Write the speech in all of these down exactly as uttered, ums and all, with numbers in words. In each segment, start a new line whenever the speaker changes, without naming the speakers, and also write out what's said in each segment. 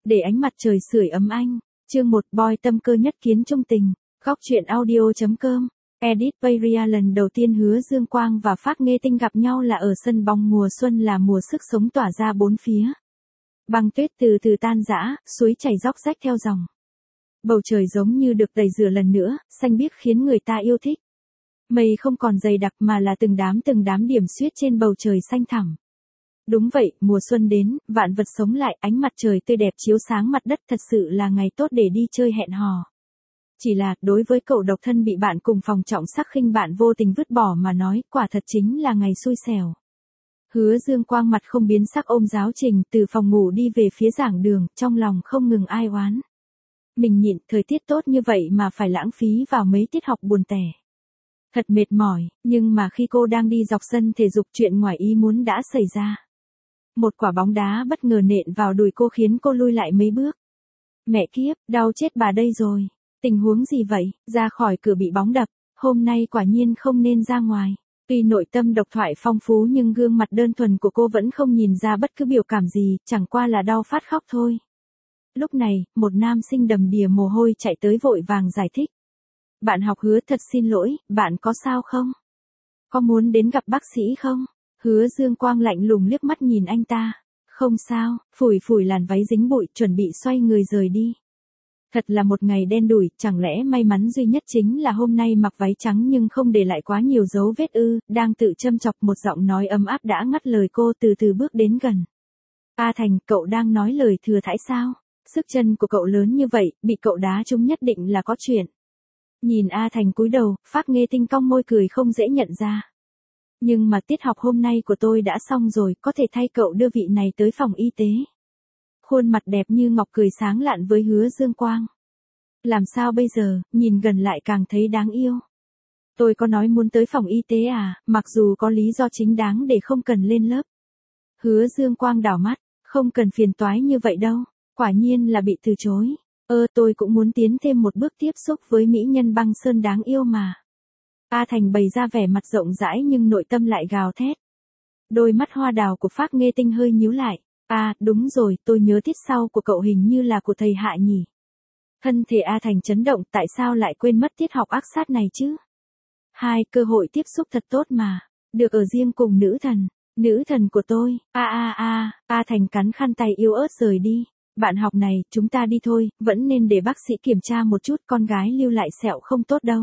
để ánh mặt trời sưởi ấm anh. Chương một, boy tâm cơ nhất kiến trung tình. Góc truyện audio chấm com. Edit Valeria lần đầu tiên Hứa Dương Quang và Phác Nghê Tinh gặp nhau là ở sân bóng mùa xuân, là mùa sức sống tỏa ra bốn phía. Băng tuyết từ từ tan rã, suối chảy róc rách theo dòng. Bầu trời giống như được tẩy rửa lần nữa, xanh biếc khiến người ta yêu thích. Mây không còn dày đặc mà là từng đám từng đám điểm xuyết trên bầu trời xanh thẳm. Đúng vậy, mùa xuân đến, vạn vật sống lại, ánh mặt trời tươi đẹp chiếu sáng mặt đất, thật sự là ngày tốt để đi chơi hẹn hò. Chỉ là, đối với cậu độc thân bị bạn cùng phòng trọng sắc khinh bạn vô tình vứt bỏ mà nói, quả thật chính là ngày xui xẻo. Hứa Dương Quang mặt không biến sắc ôm giáo trình từ phòng ngủ đi về phía giảng đường, trong lòng không ngừng ai oán. Mình nhịn, thời tiết tốt như vậy mà phải lãng phí vào mấy tiết học buồn tẻ. Thật mệt mỏi, nhưng mà khi cô đang đi dọc sân thể dục, chuyện ngoài ý muốn đã xảy ra. Một quả bóng đá bất ngờ nện vào đùi cô khiến cô lui lại mấy bước. Mẹ kiếp, đau chết bà đây rồi. Tình huống gì vậy? Ra khỏi cửa bị bóng đập, hôm nay quả nhiên không nên ra ngoài. Tuy nội tâm độc thoại phong phú nhưng gương mặt đơn thuần của cô vẫn không nhìn ra bất cứ biểu cảm gì, chẳng qua là đau phát khóc thôi. Lúc này, một nam sinh đầm đìa mồ hôi chạy tới vội vàng giải thích. Bạn học Hứa, thật xin lỗi, bạn có sao không? Có muốn đến gặp bác sĩ không? Hứa Dương Quang lạnh lùng liếc mắt nhìn anh ta. Không sao, phủi phủi làn váy dính bụi, chuẩn bị xoay người rời đi. Thật là một ngày đen đủi, chẳng lẽ may mắn duy nhất chính là hôm nay mặc váy trắng nhưng không để lại quá nhiều dấu vết ư? Đang tự châm chọc, một giọng nói ấm áp đã ngắt lời cô, từ từ bước đến gần. A Thành, cậu đang nói lời thừa thãi sao? Sức chân của cậu lớn như vậy, bị cậu đá trúng nhất định là có chuyện. Nhìn A Thành cúi đầu, Phác Nghê Tinh cong môi cười không dễ nhận ra. Nhưng mà tiết học hôm nay của tôi đã xong rồi, có thể thay cậu đưa vị này tới phòng y tế. Khuôn mặt đẹp như ngọc cười sáng lạn với Hứa Dương Quang. Làm sao bây giờ, nhìn gần lại càng thấy đáng yêu. Tôi có nói muốn tới phòng y tế à, mặc dù có lý do chính đáng để không cần lên lớp. Hứa Dương Quang đảo mắt, không cần phiền toái như vậy đâu, quả nhiên là bị từ chối. Ơ tôi cũng muốn tiến thêm một bước tiếp xúc với mỹ nhân băng sơn đáng yêu mà. A Thành bày ra vẻ mặt rộng rãi nhưng nội tâm lại gào thét. Đôi mắt hoa đào của Phác Nghê Tinh hơi nhíu lại. À, đúng rồi, tôi nhớ tiết sau của cậu hình như là của thầy Hạ nhỉ. Thân thể A Thành chấn động, tại sao lại quên mất tiết học ác sát này chứ? Hai, cơ hội tiếp xúc thật tốt mà. Được ở riêng cùng nữ thần. Nữ thần của tôi. A a a, A Thành cắn khăn tay yếu ớt rời đi. Bạn học này, chúng ta đi thôi, vẫn nên để bác sĩ kiểm tra một chút, con gái lưu lại sẹo không tốt đâu.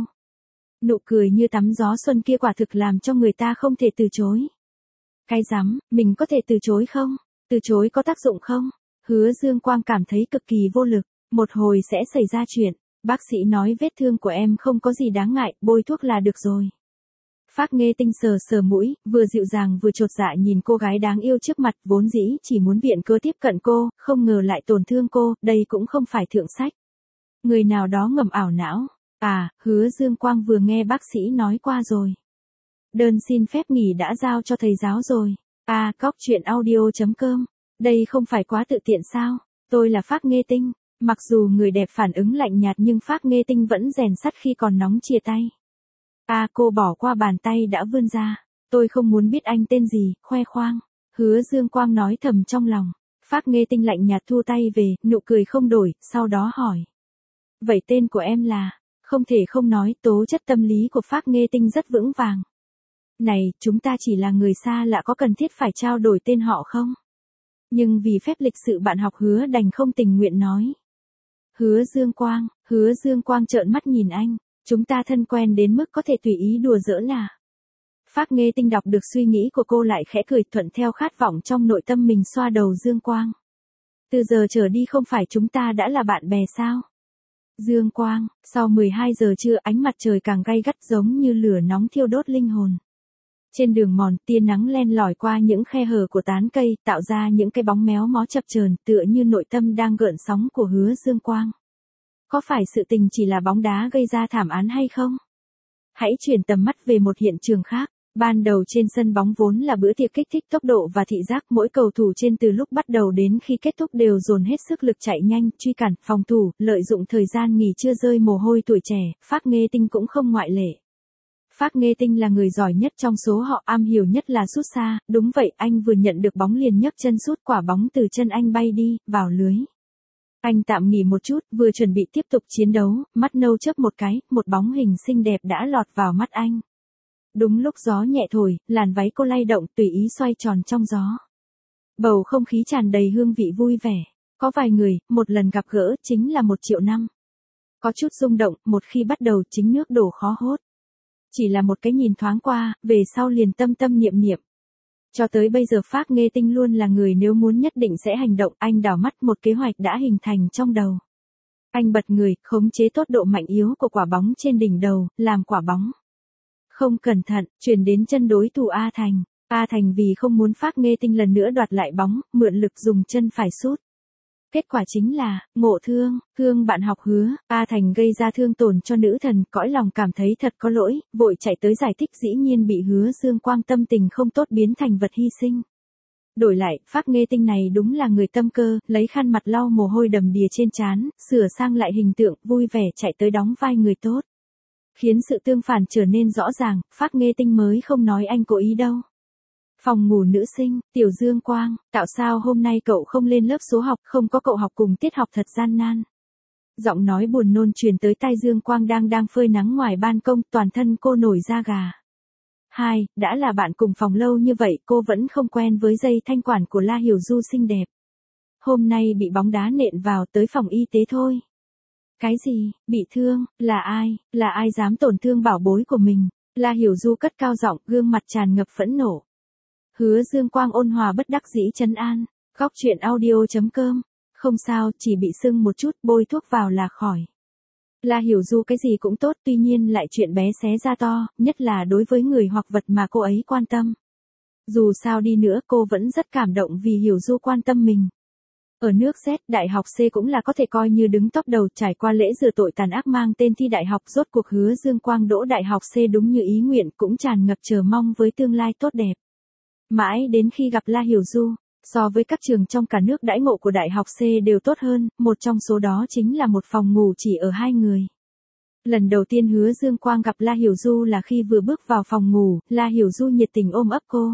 Nụ cười như tắm gió xuân kia quả thực làm cho người ta không thể từ chối. Cái rắm, mình có thể từ chối không? Từ chối có tác dụng không? Hứa Dương Quang cảm thấy cực kỳ vô lực, một hồi sẽ xảy ra chuyện. Bác sĩ nói vết thương của em không có gì đáng ngại, bôi thuốc là được rồi. Phác Nghê Tinh sờ sờ mũi, vừa dịu dàng vừa chột dạ nhìn cô gái đáng yêu trước mặt, vốn dĩ chỉ muốn viện cớ tiếp cận cô, không ngờ lại tổn thương cô, đây cũng không phải thượng sách. Người nào đó ngầm ảo não. À, Hứa Dương Quang vừa nghe bác sĩ nói qua rồi. Đơn xin phép nghỉ đã giao cho thầy giáo rồi. À, góc truyện audio chấm com. Đây không phải quá tự tiện sao? Tôi là Phác Nghê Tinh. Mặc dù người đẹp phản ứng lạnh nhạt nhưng Phác Nghê Tinh vẫn rèn sắt khi còn nóng chia tay. À, cô bỏ qua bàn tay đã vươn ra. Tôi không muốn biết anh tên gì, khoe khoang. Hứa Dương Quang nói thầm trong lòng. Phác Nghê Tinh lạnh nhạt thu tay về, nụ cười không đổi, sau đó hỏi. Vậy tên của em là? Không thể không nói, tố chất tâm lý của Phác Nghê Tinh rất vững vàng. Này, chúng ta chỉ là người xa lạ, có cần thiết phải trao đổi tên họ không? Nhưng vì phép lịch sự bạn học Hứa đành không tình nguyện nói. Hứa Dương Quang, Hứa Dương Quang trợn mắt nhìn anh. Chúng ta thân quen đến mức có thể tùy ý đùa giỡn à? Phác Nghê Tinh đọc được suy nghĩ của cô lại khẽ cười, thuận theo khát vọng trong nội tâm mình xoa đầu Dương Quang. Từ giờ trở đi không phải chúng ta đã là bạn bè sao? Dương Quang, sau mười hai giờ trưa ánh mặt trời càng gay gắt giống như lửa nóng thiêu đốt linh hồn. Trên đường mòn, tia nắng len lỏi qua những khe hở của tán cây, tạo ra những cái bóng méo mó chập chờn, tựa như nội tâm đang gợn sóng của Hứa Dương Quang. Có phải sự tình chỉ là bóng đá gây ra thảm án hay không? Hãy chuyển tầm mắt về một hiện trường khác. Ban đầu trên sân bóng vốn là bữa tiệc kích thích tốc độ và thị giác, mỗi cầu thủ trên từ lúc bắt đầu đến khi kết thúc đều dồn hết sức lực chạy nhanh, truy cản, phòng thủ, lợi dụng thời gian nghỉ trưa rơi mồ hôi tuổi trẻ, Phác Nghê Tinh cũng không ngoại lệ. Phác Nghê Tinh là người giỏi nhất trong số họ, am hiểu nhất là sút xa, đúng vậy, anh vừa nhận được bóng liền nhấc chân sút, quả bóng từ chân anh bay đi, vào lưới. Anh tạm nghỉ một chút, vừa chuẩn bị tiếp tục chiến đấu, mắt nâu chớp một cái, một bóng hình xinh đẹp đã lọt vào mắt anh. Đúng lúc gió nhẹ thổi, làn váy cô lay động tùy ý xoay tròn trong gió. Bầu không khí tràn đầy hương vị vui vẻ. Có vài người, một lần gặp gỡ chính là một triệu năm. Có chút rung động, một khi bắt đầu chính nước đổ khó hốt. Chỉ là một cái nhìn thoáng qua, về sau liền tâm tâm niệm niệm. Cho tới bây giờ Phác Nghê Tinh luôn là người nếu muốn nhất định sẽ hành động, anh đảo mắt một kế hoạch đã hình thành trong đầu. Anh bật người, khống chế tốt độ mạnh yếu của quả bóng trên đỉnh đầu, làm quả bóng. Không cẩn thận, chuyển đến chân đối thủ A Thành. A Thành vì không muốn Phác Nghê Tinh lần nữa đoạt lại bóng, mượn lực dùng chân phải sút. Kết quả chính là, ngộ thương, thương bạn học Hứa, A Thành gây ra thương tổn cho nữ thần, cõi lòng cảm thấy thật có lỗi, vội chạy tới giải thích dĩ nhiên bị Hứa Dương Quang tâm tình không tốt biến thành vật hy sinh. Đổi lại, Phác Nghê Tinh này đúng là người tâm cơ, lấy khăn mặt lau mồ hôi đầm đìa trên trán, sửa sang lại hình tượng, vui vẻ chạy tới đóng vai người tốt. Khiến sự tương phản trở nên rõ ràng, Phác Nghê Tinh mới không nói anh cố ý đâu. Phòng ngủ nữ sinh, Tiểu Dương Quang, tạo sao hôm nay cậu không lên lớp số học, không có cậu học cùng tiết học thật gian nan. Giọng nói buồn nôn truyền tới tai Dương Quang đang đang phơi nắng ngoài ban công, toàn thân cô nổi da gà. Hai, đã là bạn cùng phòng lâu như vậy, cô vẫn không quen với dây thanh quản của La Hiểu Du xinh đẹp. Hôm nay bị bóng đá nện vào tới phòng y tế thôi. Cái gì, bị thương, là ai, là ai dám tổn thương bảo bối của mình? La Hiểu Du cất cao giọng, gương mặt tràn ngập phẫn nộ. Hứa Dương Quang ôn hòa bất đắc dĩ trấn an, góc truyện audio chấm com, không sao, chỉ bị sưng một chút, bôi thuốc vào là khỏi. La Hiểu Du cái gì cũng tốt, tuy nhiên lại chuyện bé xé ra to, nhất là đối với người hoặc vật mà cô ấy quan tâm. Dù sao đi nữa cô vẫn rất cảm động vì Hiểu Du quan tâm mình. Ở nước Z, đại học C cũng là có thể coi như đứng top đầu, trải qua lễ rửa tội tàn ác mang tên thi đại học, rốt cuộc Hứa Dương Quang đỗ đại học C đúng như ý nguyện, cũng tràn ngập chờ mong với tương lai tốt đẹp. Mãi đến khi gặp La Hiểu Du, so với các trường trong cả nước đãi ngộ của đại học C đều tốt hơn, một trong số đó chính là một phòng ngủ chỉ ở hai người. Lần đầu tiên Hứa Dương Quang gặp La Hiểu Du là khi vừa bước vào phòng ngủ, La Hiểu Du nhiệt tình ôm ấp cô.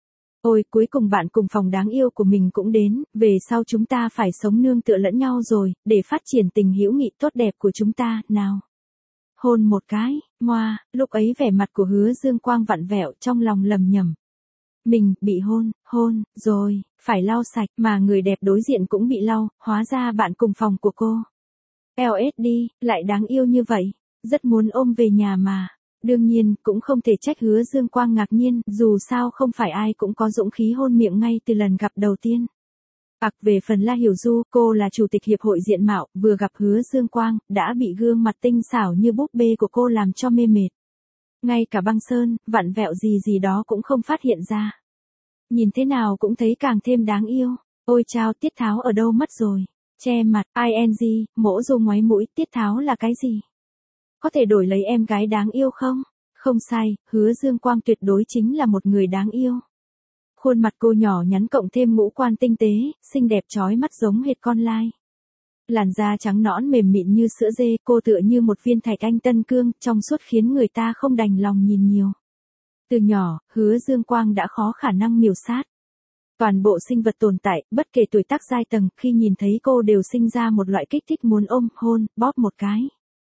Ôi, cuối cùng bạn cùng phòng đáng yêu của mình cũng đến, về sau chúng ta phải sống nương tựa lẫn nhau rồi, để phát triển tình hữu nghị tốt đẹp của chúng ta, nào. Hôn một cái, ngoa, lúc ấy vẻ mặt của Hứa Dương Quang vặn vẹo trong lòng lầm nhầm. Mình, bị hôn, hôn, rồi, phải lau sạch, mà người đẹp đối diện cũng bị lau, hóa ra bạn cùng phòng của cô. lờ ét đi, lại đáng yêu như vậy, rất muốn ôm về nhà mà. Đương nhiên, cũng không thể trách Hứa Dương Quang ngạc nhiên, dù sao không phải ai cũng có dũng khí hôn miệng ngay từ lần gặp đầu tiên. Ặc về phần La Hiểu Du, cô là chủ tịch hiệp hội diện mạo, vừa gặp Hứa Dương Quang, đã bị gương mặt tinh xảo như búp bê của cô làm cho mê mệt. Ngay cả băng sơn, vặn vẹo gì gì đó cũng không phát hiện ra. Nhìn thế nào cũng thấy càng thêm đáng yêu. Ôi chao, Tiết Tháo ở đâu mất rồi? Che mặt, ing, mỗ Du ngoáy mũi, Tiết Tháo là cái gì? Có thể đổi lấy em gái đáng yêu không? Không sai, Hứa Dương Quang tuyệt đối chính là một người đáng yêu. Khuôn mặt cô nhỏ nhắn cộng thêm ngũ quan tinh tế, xinh đẹp chói mắt giống hệt con lai. Làn da trắng nõn mềm mịn như sữa dê, cô tựa như một viên thạch anh tân cương, trong suốt khiến người ta không đành lòng nhìn nhiều. Từ nhỏ, Hứa Dương Quang đã khó khả năng miêu sát. Toàn bộ sinh vật tồn tại, bất kể tuổi tác giai tầng, khi nhìn thấy cô đều sinh ra một loại kích thích muốn ôm, hôn, bóp một cái.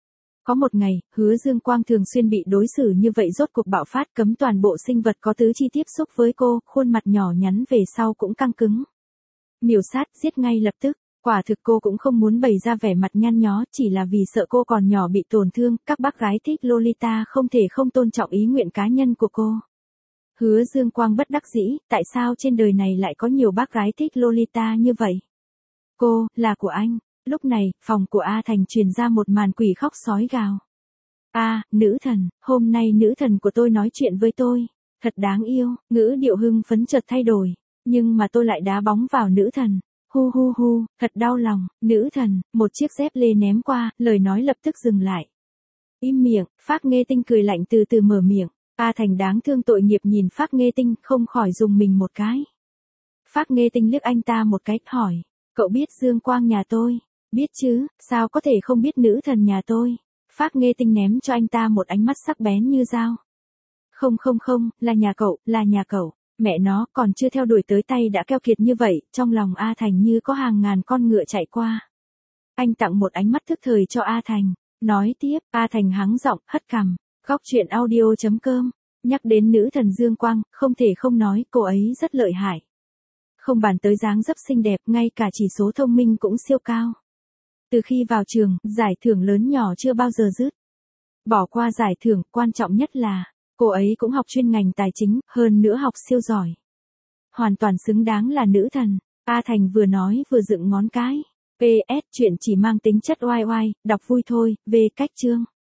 Có một ngày, Hứa Dương Quang thường xuyên bị đối xử như vậy rốt cuộc bạo phát, cấm toàn bộ sinh vật có tứ chi tiếp xúc với cô, khuôn mặt nhỏ nhắn về sau cũng căng cứng. Miêu sát, giết ngay lập tức. Quả thực cô cũng không muốn bày ra vẻ mặt nhăn nhó, chỉ là vì sợ cô còn nhỏ bị tổn thương, các bác gái thích Lolita không thể không tôn trọng ý nguyện cá nhân của cô. Hứa Dương Quang bất đắc dĩ, tại sao trên đời này lại có nhiều bác gái thích Lolita như vậy? Cô, là của anh. Lúc này, phòng của A Thành truyền ra một màn quỷ khóc sói gào. A, nữ thần, hôm nay nữ thần của tôi nói chuyện với tôi. Thật đáng yêu, ngữ điệu hưng phấn chợt thay đổi. Nhưng mà tôi lại đá bóng vào nữ thần. Hu hu hu, thật đau lòng, nữ thần, một chiếc dép lê ném qua, lời nói lập tức dừng lại. Im miệng, Phác Nghê Tinh cười lạnh từ từ mở miệng. A Thành đáng thương tội nghiệp nhìn Phác Nghê Tinh, không khỏi dùng mình một cái. Phác Nghê Tinh liếc anh ta một cái, hỏi, cậu biết Dương Quang nhà tôi? Biết chứ, sao có thể không biết nữ thần nhà tôi? Phác Nghê Tinh ném cho anh ta một ánh mắt sắc bén như dao. Không không không, là nhà cậu, là nhà cậu. Mẹ nó, còn chưa theo đuổi tới tay đã keo kiệt như vậy, trong lòng A Thành như có hàng ngàn con ngựa chạy qua. Anh tặng một ánh mắt thức thời cho A Thành. Nói tiếp, A Thành hắng giọng, hất cằm. Góc truyện audio.com. Nhắc đến nữ thần Dương Quang, không thể không nói cô ấy rất lợi hại. Không bàn tới dáng dấp xinh đẹp, ngay cả chỉ số thông minh cũng siêu cao. Từ khi vào trường, giải thưởng lớn nhỏ chưa bao giờ dứt. Bỏ qua giải thưởng, quan trọng nhất là, cô ấy cũng học chuyên ngành tài chính, hơn nữa học siêu giỏi. Hoàn toàn xứng đáng là nữ thần. A Thành vừa nói vừa dựng ngón cái. pê ét chuyện chỉ mang tính chất oai oai, đọc vui thôi, về cách chương.